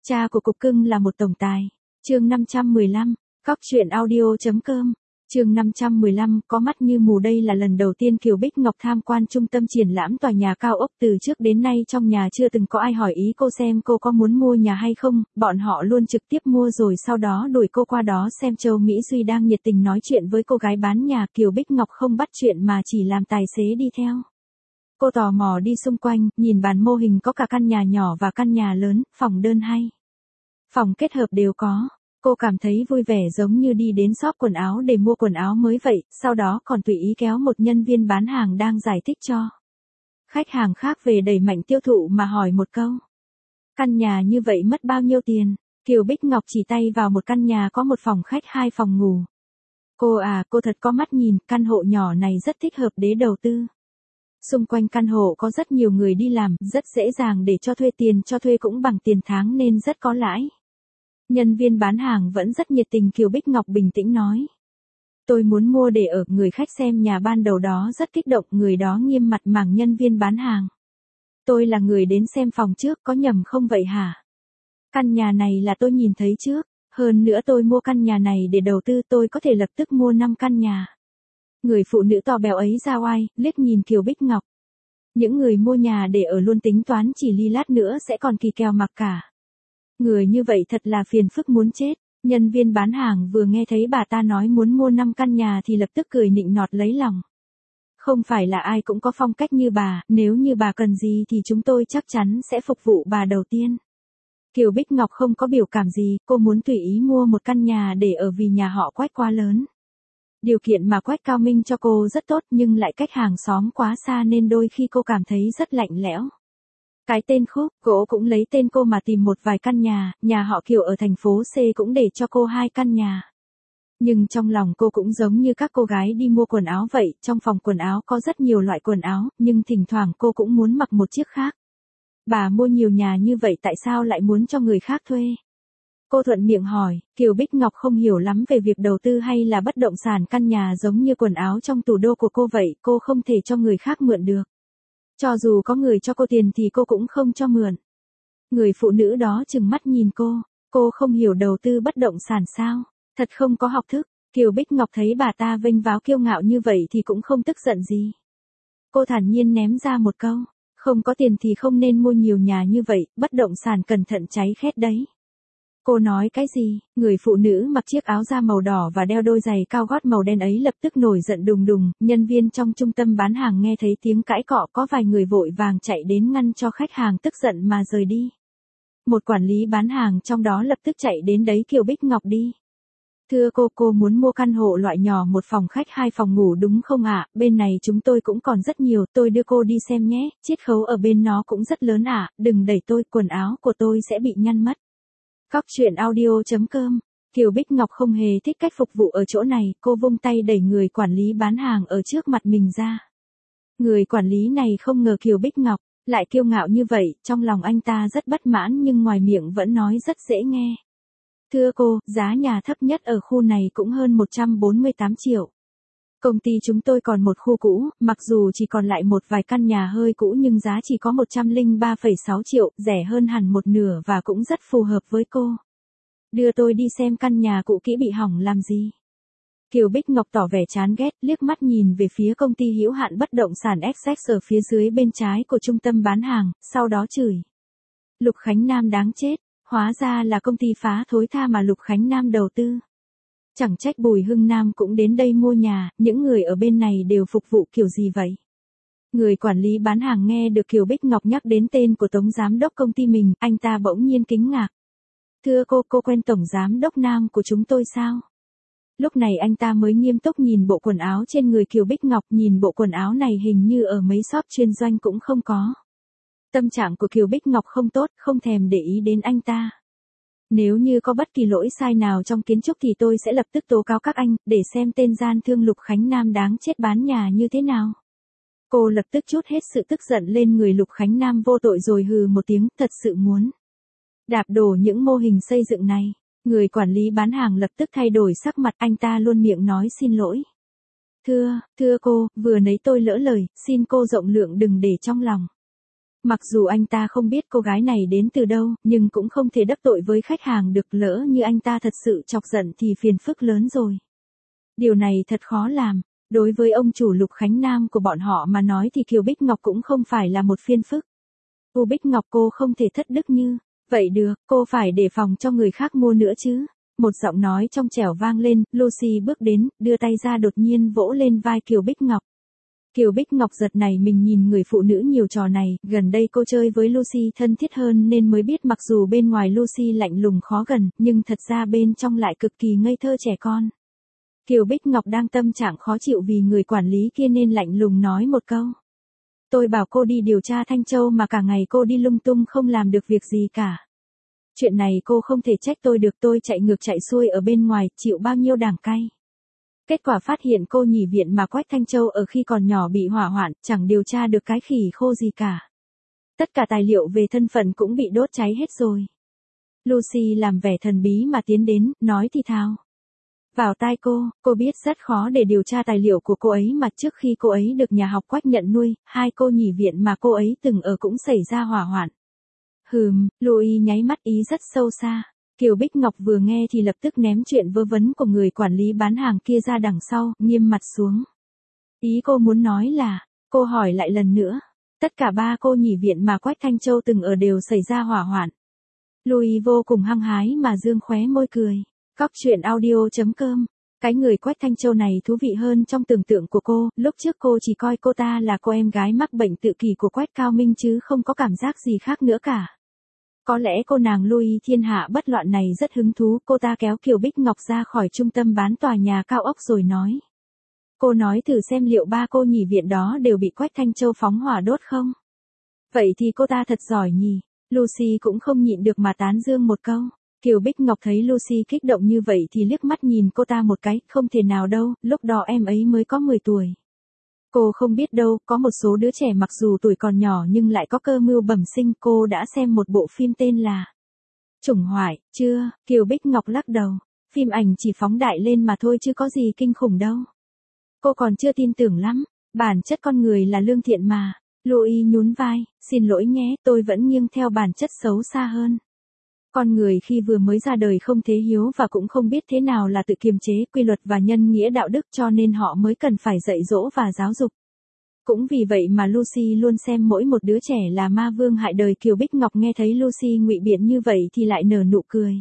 Cha của cục cưng là một tổng tài. Chương 515, Cóc truyện audio.com. Chương 515, có mắt như mù. Đây là lần đầu tiên Kiều Bích Ngọc tham quan trung tâm triển lãm tòa nhà cao ốc, từ trước đến nay trong nhà chưa từng có ai hỏi ý cô xem cô có muốn mua nhà hay không, bọn họ luôn trực tiếp mua rồi sau đó đuổi cô qua đó xem. Châu Mỹ Duy đang nhiệt tình nói chuyện với cô gái bán nhà, Kiều Bích Ngọc không bắt chuyện mà chỉ làm tài xế đi theo. Cô tò mò đi xung quanh, nhìn bàn mô hình có cả căn nhà nhỏ và căn nhà lớn, phòng đơn hay phòng kết hợp đều có. Cô cảm thấy vui vẻ giống như đi đến shop quần áo để mua quần áo mới vậy, sau đó còn tùy ý kéo một nhân viên bán hàng đang giải thích cho khách hàng khác về đẩy mạnh tiêu thụ mà hỏi một câu. Căn nhà như vậy mất bao nhiêu tiền? Kiều Bích Ngọc chỉ tay vào một căn nhà có một phòng khách 2 phòng ngủ. Cô thật có mắt nhìn, căn hộ nhỏ này rất thích hợp để đầu tư. Xung quanh căn hộ có rất nhiều người đi làm, rất dễ dàng để cho thuê, tiền cho thuê cũng bằng tiền tháng nên rất có lãi. Nhân viên bán hàng vẫn rất nhiệt tình. Kiều Bích Ngọc bình tĩnh nói. Tôi muốn mua để ở. Người khách xem nhà ban đầu đó rất kích động, người đó nghiêm mặt mảng nhân viên bán hàng. Tôi là người đến xem phòng trước, có nhầm không vậy hả? Căn nhà này là tôi nhìn thấy trước, hơn nữa tôi mua căn nhà này để đầu tư, tôi có thể lập tức mua 5 căn nhà. Người phụ nữ to béo ấy ra oai, liếc nhìn Kiều Bích Ngọc. Những người mua nhà để ở luôn tính toán chỉ li lát nữa sẽ còn kỳ kèo mặc cả. Người như vậy thật là phiền phức muốn chết. Nhân viên bán hàng vừa nghe thấy bà ta nói muốn mua 5 căn nhà thì lập tức cười nịnh nọt lấy lòng. Không phải là ai cũng có phong cách như bà, nếu như bà cần gì thì chúng tôi chắc chắn sẽ phục vụ bà đầu tiên. Kiều Bích Ngọc không có biểu cảm gì, cô muốn tùy ý mua một căn nhà để ở vì nhà họ Quách quá lớn. Điều kiện mà Quách Cao Minh cho cô rất tốt nhưng lại cách hàng xóm quá xa nên đôi khi cô cảm thấy rất lạnh lẽo. Cái tên Khúc, cô cũng lấy tên cô mà tìm một vài căn nhà họ Kiều ở thành phố C cũng để cho cô 2 căn nhà. Nhưng trong lòng cô cũng giống như các cô gái đi mua quần áo vậy, trong phòng quần áo có rất nhiều loại quần áo, nhưng thỉnh thoảng cô cũng muốn mặc một chiếc khác. Bà mua nhiều nhà như vậy tại sao lại muốn cho người khác thuê? Cô thuận miệng hỏi. Kiều Bích Ngọc không hiểu lắm về việc đầu tư hay là bất động sản, căn nhà giống như quần áo trong tủ đô của cô vậy, cô không thể cho người khác mượn được. Cho dù có người cho cô tiền thì cô cũng không cho mượn. Người phụ nữ đó trừng mắt nhìn cô không hiểu đầu tư bất động sản sao? Thật không có học thức. Kiều Bích Ngọc thấy bà ta vênh váo kiêu ngạo như vậy thì cũng không tức giận gì. Cô thản nhiên ném ra một câu, không có tiền thì không nên mua nhiều nhà như vậy, bất động sản cẩn thận cháy khét đấy. Cô nói cái gì? Người phụ nữ mặc chiếc áo da màu đỏ và đeo đôi giày cao gót màu đen ấy lập tức nổi giận đùng đùng. Nhân viên trong trung tâm bán hàng nghe thấy tiếng cãi cọ, có vài người vội vàng chạy đến ngăn cho khách hàng tức giận mà rời đi. Một quản lý bán hàng trong đó lập tức chạy đến đẩy Kiều Bích Ngọc đi. Thưa cô muốn mua căn hộ loại nhỏ, 1 phòng khách 2 phòng ngủ đúng không ạ? Bên này chúng tôi cũng còn rất nhiều, tôi đưa cô đi xem nhé, chiết khấu ở bên nó cũng rất lớn ạ, đừng đẩy tôi, quần áo của tôi sẽ bị nhăn mất. Cóc truyện audio.com. Kiều Bích Ngọc không hề thích cách phục vụ ở chỗ này, cô vung tay đẩy người quản lý bán hàng ở trước mặt mình ra. Người quản lý này không ngờ Kiều Bích Ngọc lại kiêu ngạo như vậy, trong lòng anh ta rất bất mãn nhưng ngoài miệng vẫn nói rất dễ nghe. Thưa cô, giá nhà thấp nhất ở khu này cũng hơn 148 triệu. Công ty chúng tôi còn một khu cũ, mặc dù chỉ còn lại một vài căn nhà hơi cũ nhưng giá chỉ có 103,6 triệu, rẻ hơn hẳn một nửa và cũng rất phù hợp với cô. Đưa tôi đi xem căn nhà cũ kỹ bị hỏng làm gì? Kiều Bích Ngọc tỏ vẻ chán ghét, liếc mắt nhìn về phía công ty hữu hạn bất động sản XX ở phía dưới bên trái của trung tâm bán hàng, sau đó chửi. Lục Khánh Nam đáng chết, hóa ra là công ty phá thối tha mà Lục Khánh Nam đầu tư. Chẳng trách Bùi Hưng Nam cũng đến đây mua nhà, những người ở bên này đều phục vụ kiểu gì vậy? Người quản lý bán hàng nghe được Kiều Bích Ngọc nhắc đến tên của tổng giám đốc công ty mình, anh ta bỗng nhiên kinh ngạc. Thưa cô quen tổng giám đốc Nam của chúng tôi sao? Lúc này anh ta mới nghiêm túc nhìn bộ quần áo trên người Kiều Bích Ngọc, nhìn bộ quần áo này hình như ở mấy shop chuyên doanh cũng không có. Tâm trạng của Kiều Bích Ngọc không tốt, không thèm để ý đến anh ta. Nếu như có bất kỳ lỗi sai nào trong kiến trúc thì tôi sẽ lập tức tố cáo các anh, để xem tên gian thương Lục Khánh Nam đáng chết bán nhà như thế nào. Cô lập tức trút hết sự tức giận lên người Lục Khánh Nam vô tội rồi hừ một tiếng, thật sự muốn đạp đổ những mô hình xây dựng này. Người quản lý bán hàng lập tức thay đổi sắc mặt, anh ta luôn miệng nói xin lỗi. Thưa cô, vừa nãy tôi lỡ lời, xin cô rộng lượng đừng để trong lòng. Mặc dù anh ta không biết cô gái này đến từ đâu, nhưng cũng không thể đắc tội với khách hàng được, lỡ như anh ta thật sự chọc giận thì phiền phức lớn rồi. Điều này thật khó làm. Đối với ông chủ Lục Khánh Nam của bọn họ mà nói thì Kiều Bích Ngọc cũng không phải là một phiền phức. Cô Bích Ngọc cô không thể thất đức như vậy được, cô phải đề phòng cho người khác mua nữa chứ. Một giọng nói trong trẻo vang lên, Lucy bước đến, đưa tay ra đột nhiên vỗ lên vai Kiều Bích Ngọc. Kiều Bích Ngọc giật nảy mình nhìn người phụ nữ nhiều trò này, gần đây cô chơi với Lucy thân thiết hơn nên mới biết mặc dù bên ngoài Lucy lạnh lùng khó gần, nhưng thật ra bên trong lại cực kỳ ngây thơ trẻ con. Kiều Bích Ngọc đang tâm trạng khó chịu vì người quản lý kia nên lạnh lùng nói một câu. Tôi bảo cô đi điều tra Thanh Châu mà cả ngày cô đi lung tung không làm được việc gì cả. Chuyện này cô không thể trách tôi được, tôi chạy ngược chạy xuôi ở bên ngoài, chịu bao nhiêu đảng cay. Kết quả phát hiện cô nhỉ viện mà Quách Thanh Châu ở khi còn nhỏ bị hỏa hoạn, chẳng điều tra được cái khỉ khô gì cả. Tất cả tài liệu về thân phận cũng bị đốt cháy hết rồi. Lucy làm vẻ thần bí mà tiến đến, nói thì thào. Vào tai cô biết rất khó để điều tra tài liệu của cô ấy mà trước khi cô ấy được nhà học Quách nhận nuôi, hai cô nhỉ viện mà cô ấy từng ở cũng xảy ra hỏa hoạn. Louis nháy mắt ý rất sâu xa. Kiều Bích Ngọc vừa nghe thì lập tức ném chuyện vớ vẩn của người quản lý bán hàng kia ra đằng sau, nghiêm mặt xuống. Ý cô muốn nói là, cô hỏi lại lần nữa, tất cả ba cô nhỉ viện mà Quách Thanh Châu từng ở đều xảy ra hỏa hoạn. Louis vô cùng hăng hái mà dương khóe môi cười. Cóc truyện audio.com. Cái người Quách Thanh Châu này thú vị hơn trong tưởng tượng của cô, lúc trước cô chỉ coi cô ta là cô em gái mắc bệnh tự kỷ của Quách Cao Minh chứ không có cảm giác gì khác nữa cả. Có lẽ cô nàng Louis thiên hạ bất loạn này rất hứng thú, cô ta kéo Kiều Bích Ngọc ra khỏi trung tâm bán tòa nhà cao ốc rồi nói. Cô nói thử xem liệu ba cô nhỉ viện đó đều bị Quách Thanh Châu phóng hỏa đốt không? Vậy thì cô ta thật giỏi nhỉ. Lucy cũng không nhịn được mà tán dương một câu. Kiều Bích Ngọc thấy Lucy kích động như vậy thì liếc mắt nhìn cô ta một cái, không thể nào đâu, lúc đó em ấy mới có 10 tuổi. Cô không biết đâu, có một số đứa trẻ mặc dù tuổi còn nhỏ nhưng lại có cơ mưu bẩm sinh. Cô đã xem một bộ phim tên là Chủng Hoại, chưa? Kiều Bích Ngọc lắc đầu. Phim ảnh chỉ phóng đại lên mà thôi chứ có gì kinh khủng đâu. Cô còn chưa tin tưởng lắm, bản chất con người là lương thiện mà. Louis nhún vai, xin lỗi nhé, tôi vẫn nghiêng theo bản chất xấu xa hơn. Con người khi vừa mới ra đời không thế hiếu và cũng không biết thế nào là tự kiềm chế, quy luật và nhân nghĩa đạo đức cho nên họ mới cần phải dạy dỗ và giáo dục. Cũng vì vậy mà Lucy luôn xem mỗi một đứa trẻ là ma vương hại đời. Kiều Bích Ngọc nghe thấy Lucy ngụy biện như vậy thì lại nở nụ cười.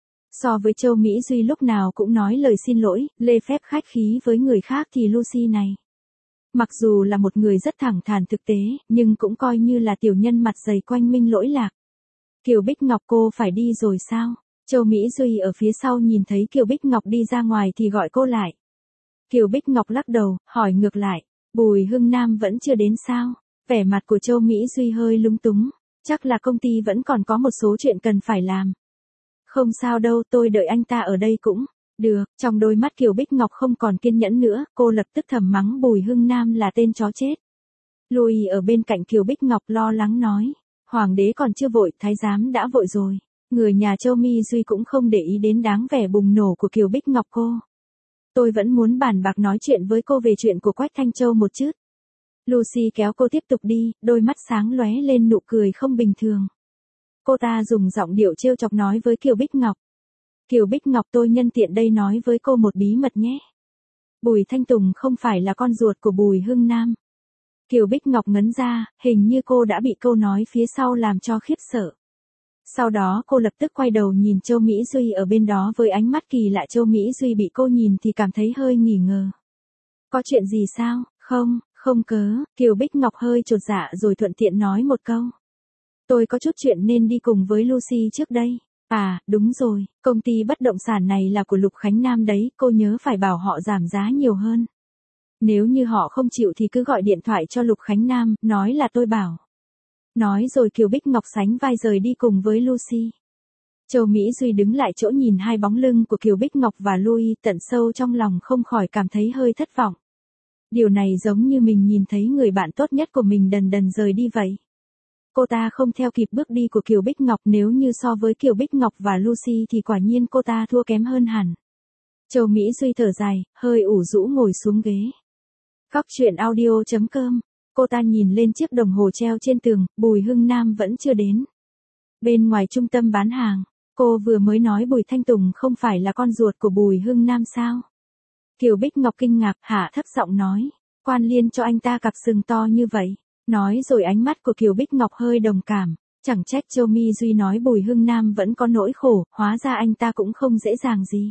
So với Châu Mỹ Duy lúc nào cũng nói lời xin lỗi, lê phép khách khí với người khác thì Lucy này. Mặc dù là một người rất thẳng thắn thực tế, nhưng cũng coi như là tiểu nhân mặt dày quanh minh lỗi lạc. Kiều Bích Ngọc cô phải đi rồi sao? Châu Mỹ Duy ở phía sau nhìn thấy Kiều Bích Ngọc đi ra ngoài thì gọi cô lại. Kiều Bích Ngọc lắc đầu, hỏi ngược lại, Bùi Hưng Nam vẫn chưa đến sao? Vẻ mặt của Châu Mỹ Duy hơi lúng túng, chắc là công ty vẫn còn có một số chuyện cần phải làm. Không sao đâu, tôi đợi anh ta ở đây cũng được. Trong đôi mắt Kiều Bích Ngọc không còn kiên nhẫn nữa, cô lập tức thầm mắng Bùi Hưng Nam là tên chó chết. Louis ở bên cạnh Kiều Bích Ngọc lo lắng nói. Hoàng đế còn chưa vội, thái giám đã vội rồi. Người nhà Châu Mỹ Duy cũng không để ý đến dáng vẻ bùng nổ của Kiều Bích Ngọc cô. Tôi vẫn muốn bàn bạc nói chuyện với cô về chuyện của Quách Thanh Châu một chút. Lucy kéo cô tiếp tục đi, đôi mắt sáng lóe lên nụ cười không bình thường. Cô ta dùng giọng điệu trêu chọc nói với Kiều Bích Ngọc. Kiều Bích Ngọc tôi nhân tiện đây nói với cô một bí mật nhé. Bùi Thanh Tùng không phải là con ruột của Bùi Hưng Nam. Kiều Bích Ngọc ngấn ra, hình như cô đã bị câu nói phía sau làm cho khiếp sợ. Sau đó cô lập tức quay đầu nhìn Châu Mỹ Duy ở bên đó với ánh mắt kỳ lạ. Châu Mỹ Duy bị cô nhìn thì cảm thấy hơi nghi ngờ. Có chuyện gì sao? Không cớ. Kiều Bích Ngọc hơi chột dạ rồi thuận tiện nói một câu. Tôi có chút chuyện nên đi cùng với Lucy trước đây. À, đúng rồi, công ty bất động sản này là của Lục Khánh Nam đấy, cô nhớ phải bảo họ giảm giá nhiều hơn. Nếu như họ không chịu thì cứ gọi điện thoại cho Lục Khánh Nam, nói là tôi bảo. Nói rồi Kiều Bích Ngọc sánh vai rời đi cùng với Lucy. Châu Mỹ Duy đứng lại chỗ nhìn hai bóng lưng của Kiều Bích Ngọc và Louis, tận sâu trong lòng không khỏi cảm thấy hơi thất vọng. Điều này giống như mình nhìn thấy người bạn tốt nhất của mình dần dần rời đi vậy. Cô ta không theo kịp bước đi của Kiều Bích Ngọc, nếu như so với Kiều Bích Ngọc và Lucy thì quả nhiên cô ta thua kém hơn hẳn. Châu Mỹ Duy thở dài, hơi ủ rũ ngồi xuống ghế. Cóc truyện audio.com cô ta nhìn lên chiếc đồng hồ treo trên tường, Bùi Hưng Nam vẫn chưa đến. Bên ngoài trung tâm bán hàng, cô vừa mới nói Bùi Thanh Tùng không phải là con ruột của Bùi Hưng Nam sao? Kiều Bích Ngọc kinh ngạc, hạ thấp giọng nói, Quan Liên cho anh ta cặp sừng to như vậy. Nói rồi ánh mắt của Kiều Bích Ngọc hơi đồng cảm, chẳng trách Châu Mi Duy nói Bùi Hưng Nam vẫn có nỗi khổ, hóa ra anh ta cũng không dễ dàng gì.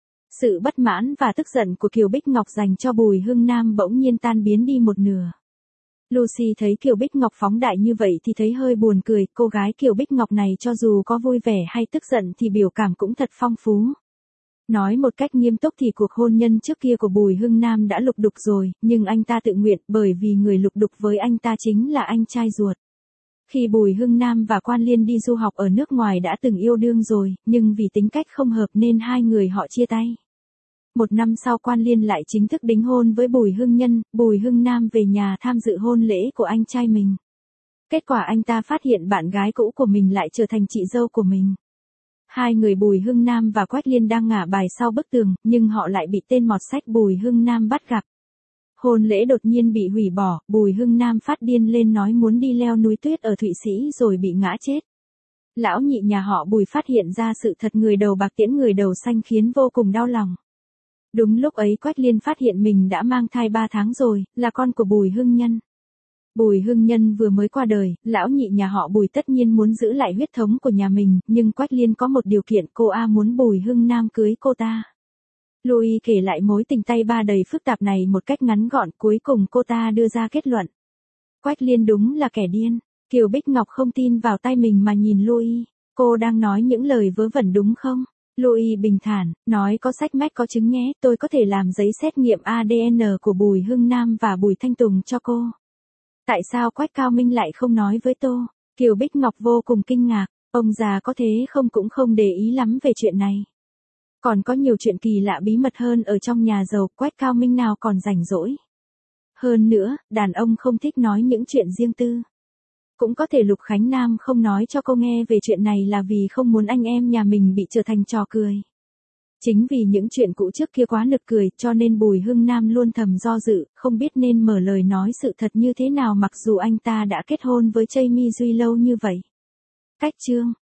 Sự bất mãn và tức giận của Kiều Bích Ngọc dành cho Bùi Hưng Nam bỗng nhiên tan biến đi một nửa. Lucy thấy Kiều Bích Ngọc phóng đại như vậy thì thấy hơi buồn cười, cô gái Kiều Bích Ngọc này cho dù có vui vẻ hay tức giận thì biểu cảm cũng thật phong phú. Nói một cách nghiêm túc thì cuộc hôn nhân trước kia của Bùi Hưng Nam đã lục đục rồi, nhưng anh ta tự nguyện bởi vì người lục đục với anh ta chính là anh trai ruột. Khi Bùi Hưng Nam và Quan Liên đi du học ở nước ngoài đã từng yêu đương rồi, nhưng vì tính cách không hợp nên hai người họ chia tay. Một năm sau Quan Liên lại chính thức đính hôn với Bùi Hưng Nhân, Bùi Hưng Nam về nhà tham dự hôn lễ của anh trai mình. Kết quả anh ta phát hiện bạn gái cũ của mình lại trở thành chị dâu của mình. Hai người Bùi Hưng Nam và Quách Liên đang ngả bài sau bức tường, nhưng họ lại bị tên mọt sách Bùi Hưng Nam bắt gặp. Hôn lễ đột nhiên bị hủy bỏ, Bùi Hưng Nam phát điên lên nói muốn đi leo núi tuyết ở Thụy Sĩ rồi bị ngã chết. Lão nhị nhà họ Bùi phát hiện ra sự thật người đầu bạc tiễn người đầu xanh khiến vô cùng đau lòng. Đúng lúc ấy Quách Liên phát hiện mình đã mang thai 3 tháng rồi, là con của Bùi Hưng Nhân. Bùi Hưng Nhân vừa mới qua đời, lão nhị nhà họ Bùi tất nhiên muốn giữ lại huyết thống của nhà mình, nhưng Quách Liên có một điều kiện, cô muốn Bùi Hưng Nam cưới cô ta. Louis kể lại mối tình tay ba đầy phức tạp này một cách ngắn gọn, cuối cùng cô ta đưa ra kết luận. Quách Liên đúng là kẻ điên. Kiều Bích Ngọc không tin vào tay mình mà nhìn Louis, cô đang nói những lời vớ vẩn đúng không? Louis bình thản, nói có sách mách có chứng nhé, tôi có thể làm giấy xét nghiệm ADN của Bùi Hưng Nam và Bùi Thanh Tùng cho cô. Tại sao Quách Cao Minh lại không nói với tôi? Kiều Bích Ngọc vô cùng kinh ngạc, ông già có thế không cũng không để ý lắm về chuyện này. Còn có nhiều chuyện kỳ lạ bí mật hơn ở trong nhà giàu, Quách Cao Minh nào còn rảnh rỗi. Hơn nữa, đàn ông không thích nói những chuyện riêng tư. Cũng có thể Lục Khánh Nam không nói cho cô nghe về chuyện này là vì không muốn anh em nhà mình bị trở thành trò cười. Chính vì những chuyện cũ trước kia quá nực cười cho nên Bùi Hưng Nam luôn thầm do dự, không biết nên mở lời nói sự thật như thế nào mặc dù anh ta đã kết hôn với Jamie Duy lâu như vậy. Cách chương